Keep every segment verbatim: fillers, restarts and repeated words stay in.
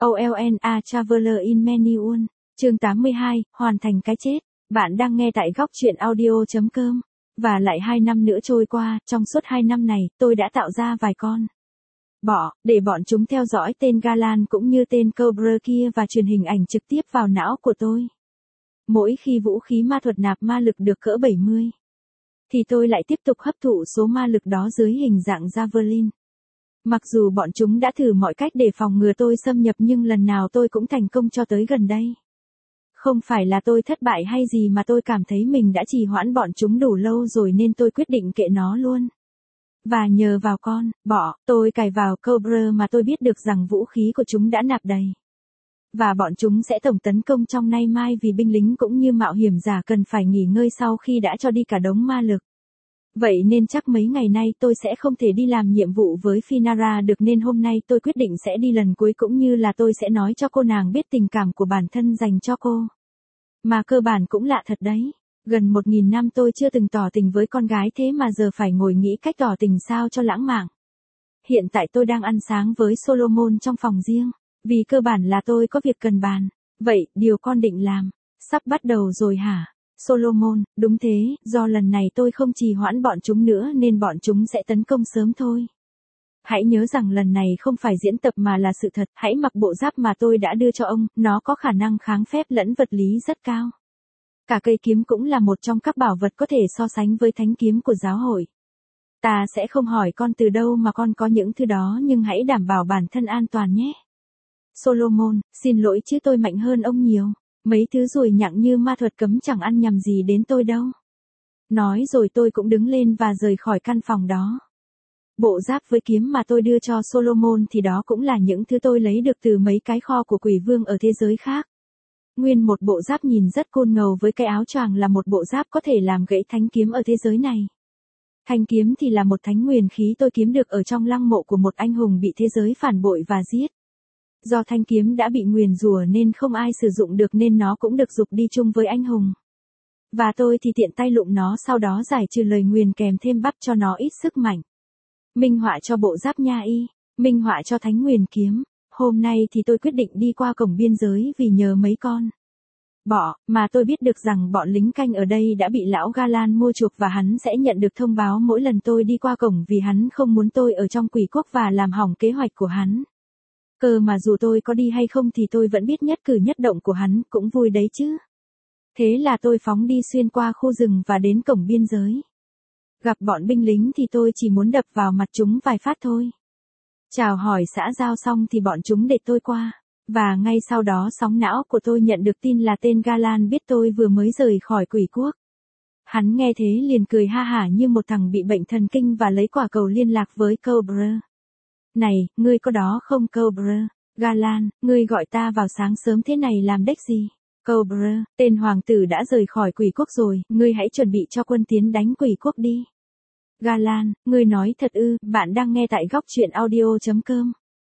O L N A Traveler in Manual, chương tám mươi hai, hoàn thành cái chết. Bạn đang nghe tại góc truyện audio chấm com. Và lại hai năm nữa trôi qua, trong suốt hai năm này, tôi đã tạo ra vài con bọ, để bọn chúng theo dõi tên Galan cũng như tên Cobra kia và truyền hình ảnh trực tiếp vào não của tôi. Mỗi khi vũ khí ma thuật nạp ma lực được cỡ bảy mươi, thì tôi lại tiếp tục hấp thụ số ma lực đó dưới hình dạng Javelin. Mặc dù bọn chúng đã thử mọi cách để phòng ngừa tôi xâm nhập nhưng lần nào tôi cũng thành công cho tới gần đây. Không phải là tôi thất bại hay gì mà tôi cảm thấy mình đã trì hoãn bọn chúng đủ lâu rồi nên tôi quyết định kệ nó luôn. Và nhờ vào con bọ, tôi cài vào Cobra mà tôi biết được rằng vũ khí của chúng đã nạp đầy. Và bọn chúng sẽ tổng tấn công trong nay mai vì binh lính cũng như mạo hiểm giả cần phải nghỉ ngơi sau khi đã cho đi cả đống ma lực. Vậy nên chắc mấy ngày nay tôi sẽ không thể đi làm nhiệm vụ với Finara được nên hôm nay tôi quyết định sẽ đi lần cuối cũng như là tôi sẽ nói cho cô nàng biết tình cảm của bản thân dành cho cô. Mà cơ bản cũng lạ thật đấy. Gần một nghìn năm tôi chưa từng tỏ tình với con gái thế mà giờ phải ngồi nghĩ cách tỏ tình sao cho lãng mạn. Hiện tại tôi đang ăn sáng với Solomon trong phòng riêng. Vì cơ bản là tôi có việc cần bàn. Vậy, điều con định làm, sắp bắt đầu rồi hả? Solomon, đúng thế, do lần này tôi không trì hoãn bọn chúng nữa nên bọn chúng sẽ tấn công sớm thôi. Hãy nhớ rằng lần này không phải diễn tập mà là sự thật, hãy mặc bộ giáp mà tôi đã đưa cho ông, nó có khả năng kháng phép lẫn vật lý rất cao. Cả cây kiếm cũng là một trong các bảo vật có thể so sánh với thánh kiếm của giáo hội. Ta sẽ không hỏi con từ đâu mà con có những thứ đó nhưng hãy đảm bảo bản thân an toàn nhé. Solomon, xin lỗi chứ tôi mạnh hơn ông nhiều. Mấy thứ ruồi nhặng như ma thuật cấm chẳng ăn nhầm gì đến tôi đâu. Nói rồi tôi cũng đứng lên và rời khỏi căn phòng đó. Bộ giáp với kiếm mà tôi đưa cho Solomon thì đó cũng là những thứ tôi lấy được từ mấy cái kho của quỷ vương ở thế giới khác. Nguyên một bộ giáp nhìn rất cool ngầu với cái áo choàng là một bộ giáp có thể làm gãy thánh kiếm ở thế giới này. Thanh kiếm thì là một thánh nguyền khí tôi kiếm được ở trong lăng mộ của một anh hùng bị thế giới phản bội và giết. Do thanh kiếm đã bị nguyền rủa nên không ai sử dụng được nên nó cũng được giục đi chung với anh hùng. Và tôi thì tiện tay lụm nó sau đó giải trừ lời nguyền kèm thêm bắp cho nó ít sức mạnh. Minh họa cho bộ giáp nha y, minh họa cho thánh nguyền kiếm. Hôm nay thì tôi quyết định đi qua cổng biên giới vì nhờ mấy con bọ mà tôi biết được rằng bọn lính canh ở đây đã bị lão Galan mua chuộc và hắn sẽ nhận được thông báo mỗi lần tôi đi qua cổng vì hắn không muốn tôi ở trong quỷ quốc và làm hỏng kế hoạch của hắn. Cơ mà dù tôi có đi hay không thì tôi vẫn biết nhất cử nhất động của hắn, cũng vui đấy chứ. Thế là tôi phóng đi xuyên qua khu rừng và đến cổng biên giới. Gặp bọn binh lính thì tôi chỉ muốn đập vào mặt chúng vài phát thôi. Chào hỏi xã giao xong thì bọn chúng để tôi qua. Và ngay sau đó sóng não của tôi nhận được tin là tên Galan biết tôi vừa mới rời khỏi quỷ quốc. Hắn nghe thế liền cười ha hả như một thằng bị bệnh thần kinh và lấy quả cầu liên lạc với Cobra. Này, ngươi có đó không Cobra? Galan, ngươi gọi ta vào sáng sớm thế này làm đếch gì? Cobra, tên hoàng tử đã rời khỏi quỷ quốc rồi, ngươi hãy chuẩn bị cho quân tiến đánh quỷ quốc đi. Galan, ngươi nói thật ư? Bạn đang nghe tại góc truyện audio chấm com.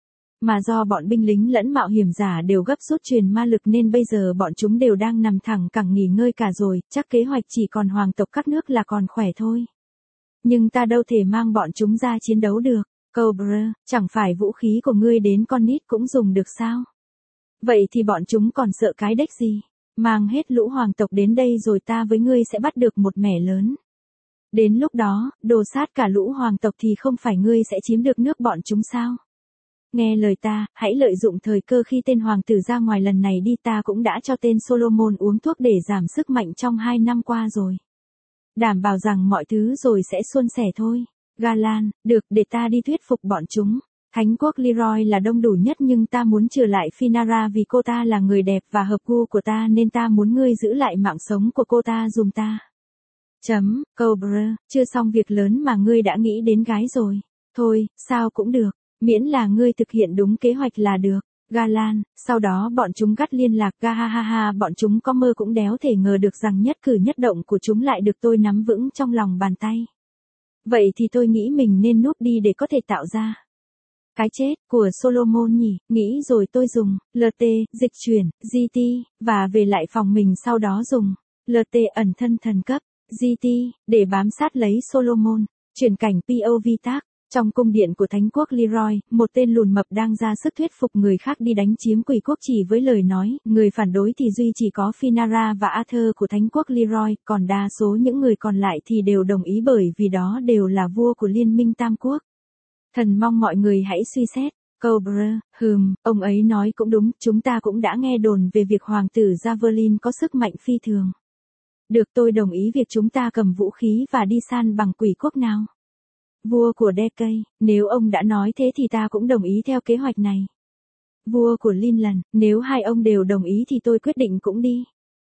Mà do bọn binh lính lẫn mạo hiểm giả đều gấp rút truyền ma lực nên bây giờ bọn chúng đều đang nằm thẳng cẳng nghỉ ngơi cả rồi, chắc kế hoạch chỉ còn hoàng tộc các nước là còn khỏe thôi. Nhưng ta đâu thể mang bọn chúng ra chiến đấu được. Cobra, chẳng phải vũ khí của ngươi đến con nít cũng dùng được sao? Vậy thì bọn chúng còn sợ cái đếch gì? Mang hết lũ hoàng tộc đến đây rồi ta với ngươi sẽ bắt được một mẻ lớn. Đến lúc đó, đồ sát cả lũ hoàng tộc thì không phải ngươi sẽ chiếm được nước bọn chúng sao? Nghe lời ta, hãy lợi dụng thời cơ khi tên hoàng tử ra ngoài lần này đi, ta cũng đã cho tên Solomon uống thuốc để giảm sức mạnh trong hai năm qua rồi. Đảm bảo rằng mọi thứ rồi sẽ suôn sẻ thôi. Galan, được, để ta đi thuyết phục bọn chúng. Thánh quốc Leroy là đông đủ nhất nhưng ta muốn trừ lại Finara vì cô ta là người đẹp và hợp gu của ta nên ta muốn ngươi giữ lại mạng sống của cô ta dùm ta. Chấm, Cobra, chưa xong việc lớn mà ngươi đã nghĩ đến gái rồi. Thôi, sao cũng được, miễn là ngươi thực hiện đúng kế hoạch là được. Galan, sau đó bọn chúng gắt liên lạc ga ha ha ha bọn chúng có mơ cũng đéo thể ngờ được rằng nhất cử nhất động của chúng lại được tôi nắm vững trong lòng bàn tay. Vậy thì tôi nghĩ mình nên núp đi để có thể tạo ra cái chết của Solomon nhỉ, nghĩ rồi tôi dùng lờ tê, dịch chuyển, giê tê, và về lại phòng mình sau đó dùng lờ tê ẩn thân thần cấp, giê tê, để bám sát lấy Solomon, chuyển cảnh pê ô vê tác. Trong cung điện của Thánh quốc Leroy, một tên lùn mập đang ra sức thuyết phục người khác đi đánh chiếm quỷ quốc chỉ với lời nói, người phản đối thì duy chỉ có Finara và Arthur của Thánh quốc Leroy, còn đa số những người còn lại thì đều đồng ý bởi vì đó đều là vua của Liên minh Tam quốc. Thần mong mọi người hãy suy xét. Cobra, hừm, ông ấy nói cũng đúng, chúng ta cũng đã nghe đồn về việc hoàng tử Javelin có sức mạnh phi thường. Được, tôi đồng ý việc chúng ta cầm vũ khí và đi san bằng quỷ quốc nào. Vua của Decay, nếu ông đã nói thế thì ta cũng đồng ý theo kế hoạch này. Vua của Linland, nếu hai ông đều đồng ý thì tôi quyết định cũng đi.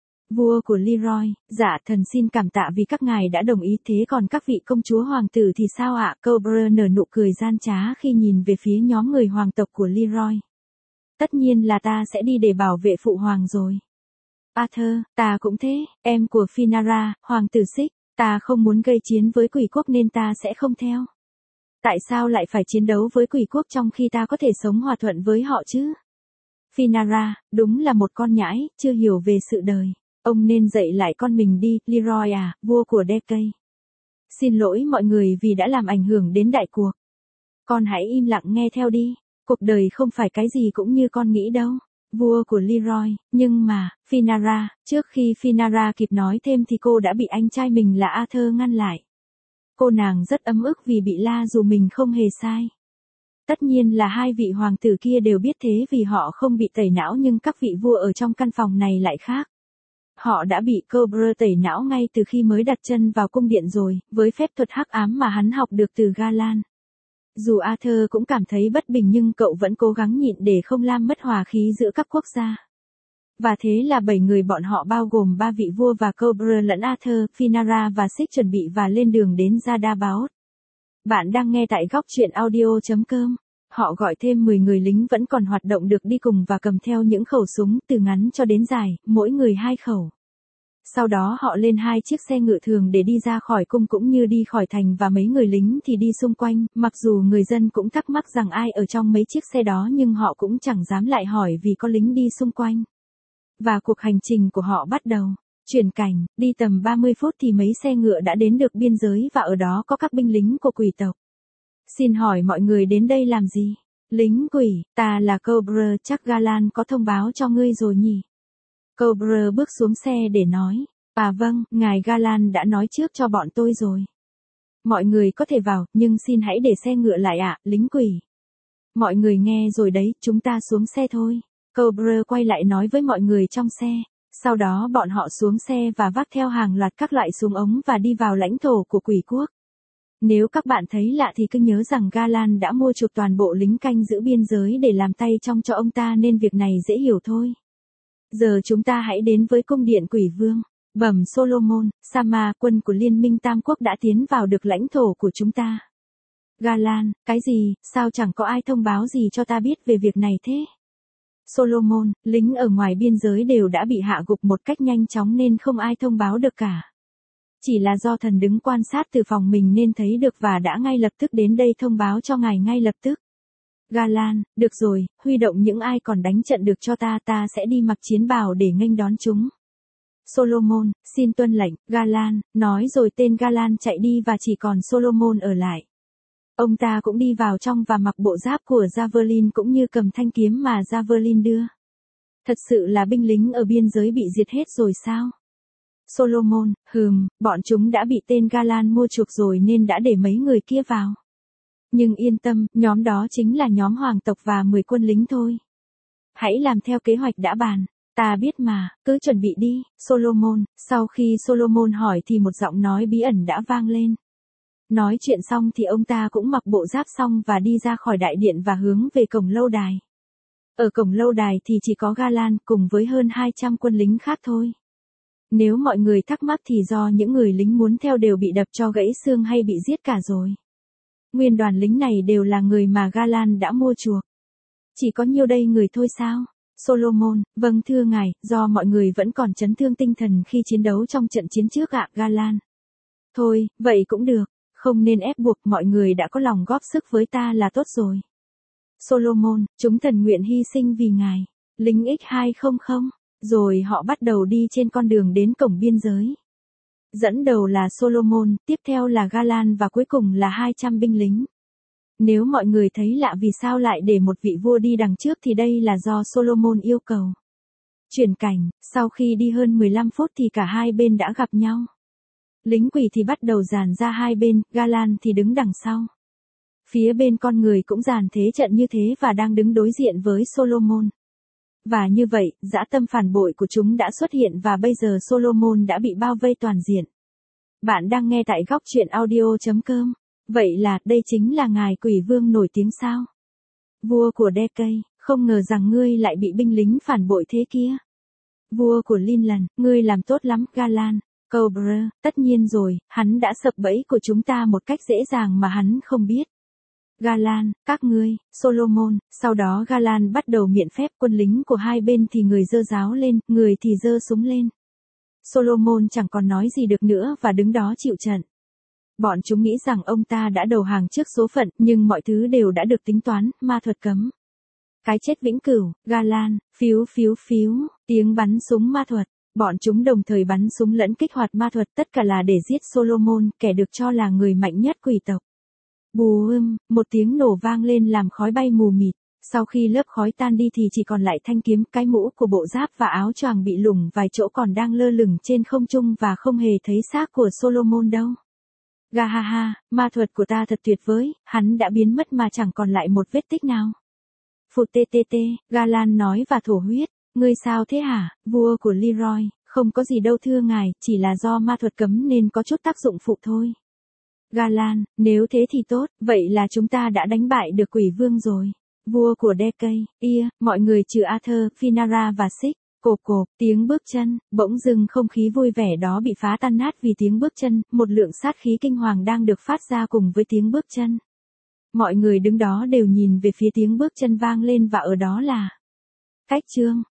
Vua của Leroy, dạ thần xin cảm tạ vì các ngài đã đồng ý, thế còn các vị công chúa hoàng tử thì sao ạ? Cobra nở nụ cười gian trá khi nhìn về phía nhóm người hoàng tộc của Leroy. Tất nhiên là ta sẽ đi để bảo vệ phụ hoàng rồi. Arthur, ta cũng thế, em của Finara, hoàng tử Xích, ta không muốn gây chiến với quỷ quốc nên ta sẽ không theo. Tại sao lại phải chiến đấu với quỷ quốc trong khi ta có thể sống hòa thuận với họ chứ? Finara, đúng là một con nhãi, chưa hiểu về sự đời. Ông nên dạy lại con mình đi, Leroy à, vua của Decay. Xin lỗi mọi người vì đã làm ảnh hưởng đến đại cuộc. Con hãy im lặng nghe theo đi, cuộc đời không phải cái gì cũng như con nghĩ đâu. Vua của Leroy, nhưng mà, Finara, trước khi Finara kịp nói thêm thì cô đã bị anh trai mình là Arthur ngăn lại. Cô nàng rất ấm ức vì bị la dù mình không hề sai. Tất nhiên là hai vị hoàng tử kia đều biết thế vì họ không bị tẩy não nhưng các vị vua ở trong căn phòng này lại khác. Họ đã bị Cobra tẩy não ngay từ khi mới đặt chân vào cung điện rồi, với phép thuật hắc ám mà hắn học được từ Galan. Dù Arthur cũng cảm thấy bất bình nhưng cậu vẫn cố gắng nhịn để không làm mất hòa khí giữa các quốc gia. Và thế là bảy người bọn họ bao gồm ba vị vua và Cobra lẫn Arthur, Finara và Six chuẩn bị và lên đường đến Jadabaoth. Bạn đang nghe tại góc truyện audio chấm com. Họ gọi thêm mười người lính vẫn còn hoạt động được đi cùng và cầm theo những khẩu súng từ ngắn cho đến dài, mỗi người hai khẩu. Sau đó họ lên hai chiếc xe ngựa thường để đi ra khỏi cung cũng như đi khỏi thành và mấy người lính thì đi xung quanh, mặc dù người dân cũng thắc mắc rằng ai ở trong mấy chiếc xe đó nhưng họ cũng chẳng dám lại hỏi vì có lính đi xung quanh. Và cuộc hành trình của họ bắt đầu. Chuyển cảnh, đi tầm ba mươi phút thì mấy xe ngựa đã đến được biên giới và ở đó có các binh lính của quỷ tộc. Xin hỏi mọi người đến đây làm gì? Lính quỷ, ta là Cobra, chắc Galan có thông báo cho ngươi rồi nhỉ? Cobra bước xuống xe để nói. À vâng, ngài Galan đã nói trước cho bọn tôi rồi. Mọi người có thể vào, nhưng xin hãy để xe ngựa lại ạ, lính quỷ. Mọi người nghe rồi đấy, chúng ta xuống xe thôi. Cobra quay lại nói với mọi người trong xe. Sau đó bọn họ xuống xe và vác theo hàng loạt các loại súng ống và đi vào lãnh thổ của quỷ quốc. Nếu các bạn thấy lạ thì cứ nhớ rằng Galan đã mua chuộc toàn bộ lính canh giữ biên giới để làm tay trong cho ông ta nên việc này dễ hiểu thôi. Giờ chúng ta hãy đến với cung điện quỷ vương. Bẩm Solomon, Sama, quân của Liên minh Tam Quốc đã tiến vào được lãnh thổ của chúng ta. Galan, cái gì, sao chẳng có ai thông báo gì cho ta biết về việc này thế? Solomon, lính ở ngoài biên giới đều đã bị hạ gục một cách nhanh chóng nên không ai thông báo được cả. Chỉ là do thần đứng quan sát từ phòng mình nên thấy được và đã ngay lập tức đến đây thông báo cho ngài ngay lập tức. Galan, được rồi, huy động những ai còn đánh trận được cho ta, ta sẽ đi mặc chiến bào để nghênh đón chúng. Solomon, xin tuân lệnh, Galan, nói rồi tên Galan chạy đi và chỉ còn Solomon ở lại. Ông ta cũng đi vào trong và mặc bộ giáp của Javelin cũng như cầm thanh kiếm mà Javelin đưa. Thật sự là binh lính ở biên giới bị diệt hết rồi sao? Solomon, hừm, bọn chúng đã bị tên Galan mua chuộc rồi nên đã để mấy người kia vào. Nhưng yên tâm, nhóm đó chính là nhóm hoàng tộc và mười quân lính thôi. Hãy làm theo kế hoạch đã bàn. Ta biết mà, cứ chuẩn bị đi, Solomon. Sau khi Solomon hỏi thì một giọng nói bí ẩn đã vang lên. Nói chuyện xong thì ông ta cũng mặc bộ giáp xong và đi ra khỏi đại điện và hướng về cổng lâu đài. Ở cổng lâu đài thì chỉ có Galan cùng với hơn hai trăm quân lính khác thôi. Nếu mọi người thắc mắc thì do những người lính muốn theo đều bị đập cho gãy xương hay bị giết cả rồi. Nguyên đoàn lính này đều là người mà Galan đã mua chuộc. Chỉ có nhiêu đây người thôi sao? Solomon, vâng thưa ngài, do mọi người vẫn còn chấn thương tinh thần khi chiến đấu trong trận chiến trước ạ, Galan. Thôi, vậy cũng được, không nên ép buộc, mọi người đã có lòng góp sức với ta là tốt rồi. Solomon, chúng thần nguyện hy sinh vì ngài. Lính X hai trăm, rồi họ bắt đầu đi trên con đường đến cổng biên giới. Dẫn đầu là Solomon, tiếp theo là Galan và cuối cùng là hai trăm binh lính. Nếu mọi người thấy lạ vì sao lại để một vị vua đi đằng trước thì đây là do Solomon yêu cầu. Chuyển cảnh, sau khi đi hơn mười lăm phút thì cả hai bên đã gặp nhau. Lính quỷ thì bắt đầu dàn ra hai bên, Galan thì đứng đằng sau. Phía bên con người cũng dàn thế trận như thế và đang đứng đối diện với Solomon. Và như vậy, dã tâm phản bội của chúng đã xuất hiện và bây giờ Solomon đã bị bao vây toàn diện. Bạn đang nghe tại góc truyện audio chấm com. Vậy là, đây chính là ngài quỷ vương nổi tiếng sao? Vua của Decay, không ngờ rằng ngươi lại bị binh lính phản bội thế kia. Vua của Linland, ngươi làm tốt lắm, Galan. Cobra, tất nhiên rồi, hắn đã sập bẫy của chúng ta một cách dễ dàng mà hắn không biết. Galan, các ngươi, Solomon, sau đó Galan bắt đầu miễn phép quân lính của hai bên thì người giơ giáo lên, người thì giơ súng lên. Solomon chẳng còn nói gì được nữa và đứng đó chịu trận. Bọn chúng nghĩ rằng ông ta đã đầu hàng trước số phận, nhưng mọi thứ đều đã được tính toán, ma thuật cấm. Cái chết vĩnh cửu, Galan, phiếu phiếu phiếu, tiếng bắn súng ma thuật. Bọn chúng đồng thời bắn súng lẫn kích hoạt ma thuật, tất cả là để giết Solomon, kẻ được cho là người mạnh nhất quỷ tộc. Bù ưm, một tiếng nổ vang lên làm khói bay mù mịt. Sau khi lớp khói tan đi thì chỉ còn lại thanh kiếm, cái mũ của bộ giáp và áo choàng bị lủng vài chỗ còn đang lơ lửng trên không trung và không hề thấy xác của Solomon đâu. Gahaha, ma thuật của ta thật tuyệt vời, hắn đã biến mất mà chẳng còn lại một vết tích nào. Phụt tê tê tê, Galan nói và thổ huyết. Ngươi sao thế hả, vua của Leroy, không có gì đâu thưa ngài, chỉ là do ma thuật cấm nên có chút tác dụng phụ thôi. Galan, nếu thế thì tốt, vậy là chúng ta đã đánh bại được quỷ vương rồi. Vua của Decay, ia, mọi người trừ Arthur, Finara và Six, cộp cộp, tiếng bước chân, bỗng dưng không khí vui vẻ đó bị phá tan nát vì tiếng bước chân, một lượng sát khí kinh hoàng đang được phát ra cùng với tiếng bước chân. Mọi người đứng đó đều nhìn về phía tiếng bước chân vang lên và ở đó là... Cách chương,